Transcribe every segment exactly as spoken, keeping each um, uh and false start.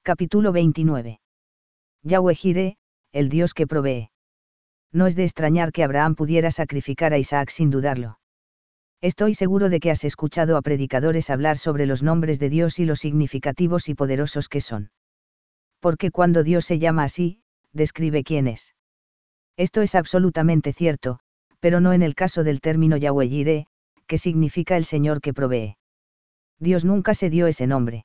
Capítulo veintinueve. Yahweh Jireh, el Dios que provee. No es de extrañar que Abraham pudiera sacrificar a Isaac sin dudarlo. Estoy seguro de que has escuchado a predicadores hablar sobre los nombres de Dios y lo significativos y poderosos que son. Porque cuando Dios se llama así, describe quién es. Esto es absolutamente cierto, pero no en el caso del término Yahweh Jireh, que significa el Señor que provee. Dios nunca se dio ese nombre.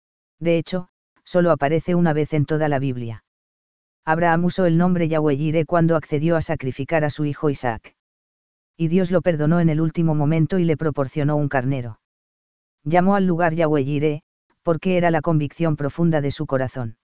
De hecho, solo aparece una vez en toda la Biblia. Abraham usó el nombre Yahweh Jireh cuando accedió a sacrificar a su hijo Isaac. Y Dios lo perdonó en el último momento y le proporcionó un carnero. Llamó al lugar Yahweh Jireh, porque era la convicción profunda de su corazón.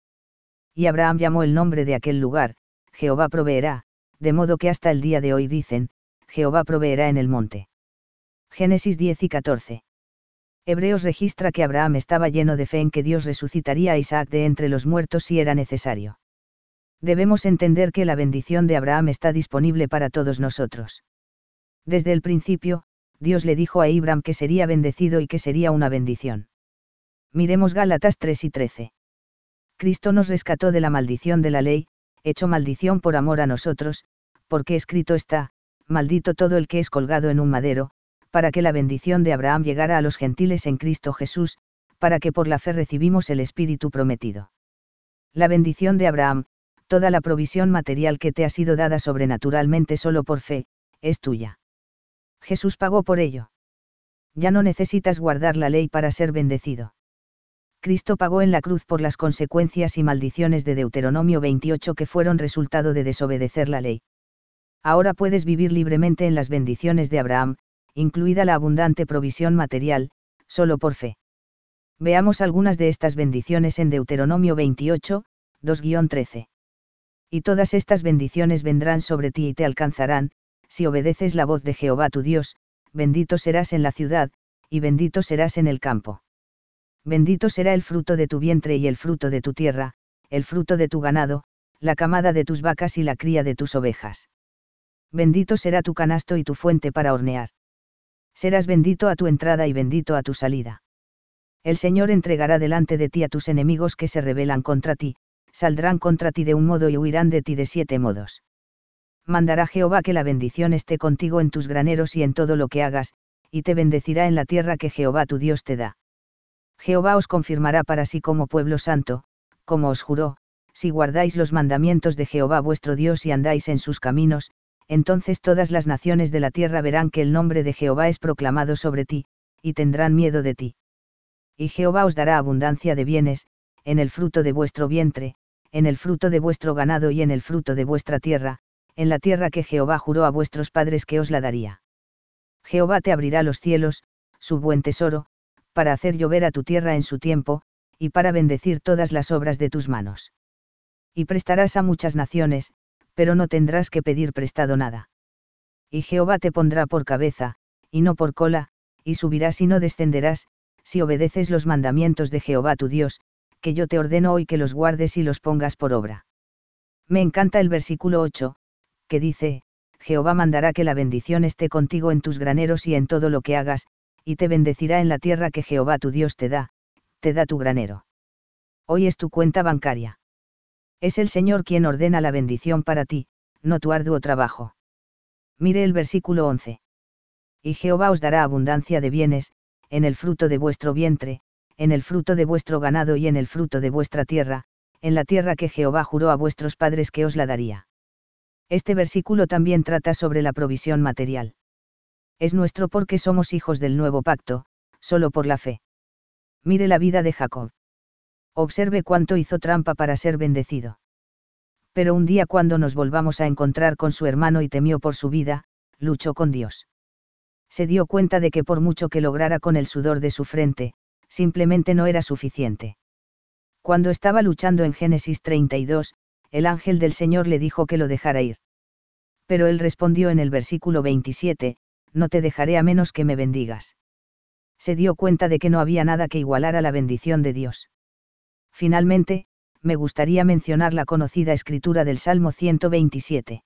Y Abraham llamó el nombre de aquel lugar, Jehová proveerá, de modo que hasta el día de hoy dicen, Jehová proveerá en el monte. Génesis diez y catorce. Hebreos registra que Abraham estaba lleno de fe en que Dios resucitaría a Isaac de entre los muertos si era necesario. Debemos entender que la bendición de Abraham está disponible para todos nosotros. Desde el principio, Dios le dijo a Abraham que sería bendecido y que sería una bendición. Miremos Gálatas tres y trece. Cristo nos rescató de la maldición de la ley, hecho maldición por amor a nosotros, porque escrito está, maldito todo el que es colgado en un madero, para que la bendición de Abraham llegara a los gentiles en Cristo Jesús, para que por la fe recibimos el Espíritu prometido. La bendición de Abraham, toda la provisión material que te ha sido dada sobrenaturalmente solo por fe, es tuya. Jesús pagó por ello. Ya no necesitas guardar la ley para ser bendecido. Cristo pagó en la cruz por las consecuencias y maldiciones de Deuteronomio veintiocho que fueron resultado de desobedecer la ley. Ahora puedes vivir libremente en las bendiciones de Abraham, incluida la abundante provisión material, solo por fe. Veamos algunas de estas bendiciones en Deuteronomio veintiocho, dos a trece. Y todas estas bendiciones vendrán sobre ti y te alcanzarán, si obedeces la voz de Jehová tu Dios, bendito serás en la ciudad, y bendito serás en el campo. Bendito será el fruto de tu vientre y el fruto de tu tierra, el fruto de tu ganado, la camada de tus vacas y la cría de tus ovejas. Bendito será tu canasto y tu fuente para hornear. Serás bendito a tu entrada y bendito a tu salida. El Señor entregará delante de ti a tus enemigos que se rebelan contra ti, saldrán contra ti de un modo y huirán de ti de siete modos. Mandará Jehová que la bendición esté contigo en tus graneros y en todo lo que hagas, y te bendecirá en la tierra que Jehová tu Dios te da. Jehová os confirmará para sí como pueblo santo, como os juró, si guardáis los mandamientos de Jehová vuestro Dios y andáis en sus caminos, entonces todas las naciones de la tierra verán que el nombre de Jehová es proclamado sobre ti, y tendrán miedo de ti. Y Jehová os dará abundancia de bienes, en el fruto de vuestro vientre, en el fruto de vuestro ganado y en el fruto de vuestra tierra, en la tierra que Jehová juró a vuestros padres que os la daría. Jehová te abrirá los cielos, su buen tesoro, para hacer llover a tu tierra en su tiempo, y para bendecir todas las obras de tus manos. Y prestarás a muchas naciones, pero no tendrás que pedir prestado nada. Y Jehová te pondrá por cabeza, y no por cola, y subirás y no descenderás, si obedeces los mandamientos de Jehová tu Dios, que yo te ordeno hoy que los guardes y los pongas por obra. Me encanta el versículo ocho, que dice, Jehová mandará que la bendición esté contigo en tus graneros y en todo lo que hagas, y te bendecirá en la tierra que Jehová tu Dios te da, te da tu granero. Hoy es tu cuenta bancaria. Es el Señor quien ordena la bendición para ti, no tu arduo trabajo. Mire el versículo once. Y Jehová os dará abundancia de bienes, en el fruto de vuestro vientre, en el fruto de vuestro ganado y en el fruto de vuestra tierra, en la tierra que Jehová juró a vuestros padres que os la daría. Este versículo también trata sobre la provisión material. Es nuestro porque somos hijos del nuevo pacto, solo por la fe. Mire la vida de Jacob. Observe cuánto hizo trampa para ser bendecido. Pero un día cuando nos volvamos a encontrar con su hermano y temió por su vida, luchó con Dios. Se dio cuenta de que por mucho que lograra con el sudor de su frente, simplemente no era suficiente. Cuando estaba luchando en Génesis treinta y dos, el ángel del Señor le dijo que lo dejara ir. Pero él respondió en el versículo veintisiete, no te dejaré a menos que me bendigas. Se dio cuenta de que no había nada que igualara la bendición de Dios. Finalmente, me gustaría mencionar la conocida escritura del Salmo ciento veintisiete.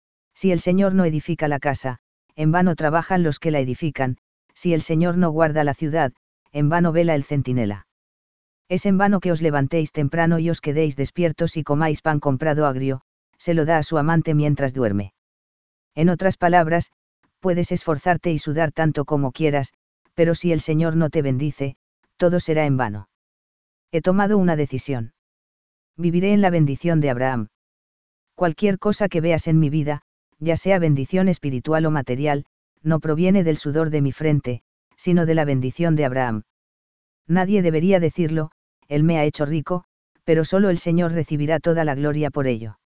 Si el Señor no edifica la casa, en vano trabajan los que la edifican, si el Señor no guarda la ciudad, en vano vela el centinela. Es en vano que os levantéis temprano y os quedéis despiertos y comáis pan comprado agrio, se lo da a su amante mientras duerme. En otras palabras, puedes esforzarte y sudar tanto como quieras, pero si el Señor no te bendice, todo será en vano. He tomado una decisión. Viviré en la bendición de Abraham. Cualquier cosa que veas en mi vida, ya sea bendición espiritual o material, no proviene del sudor de mi frente, sino de la bendición de Abraham. Nadie debería decirlo, él me ha hecho rico, pero solo el Señor recibirá toda la gloria por ello.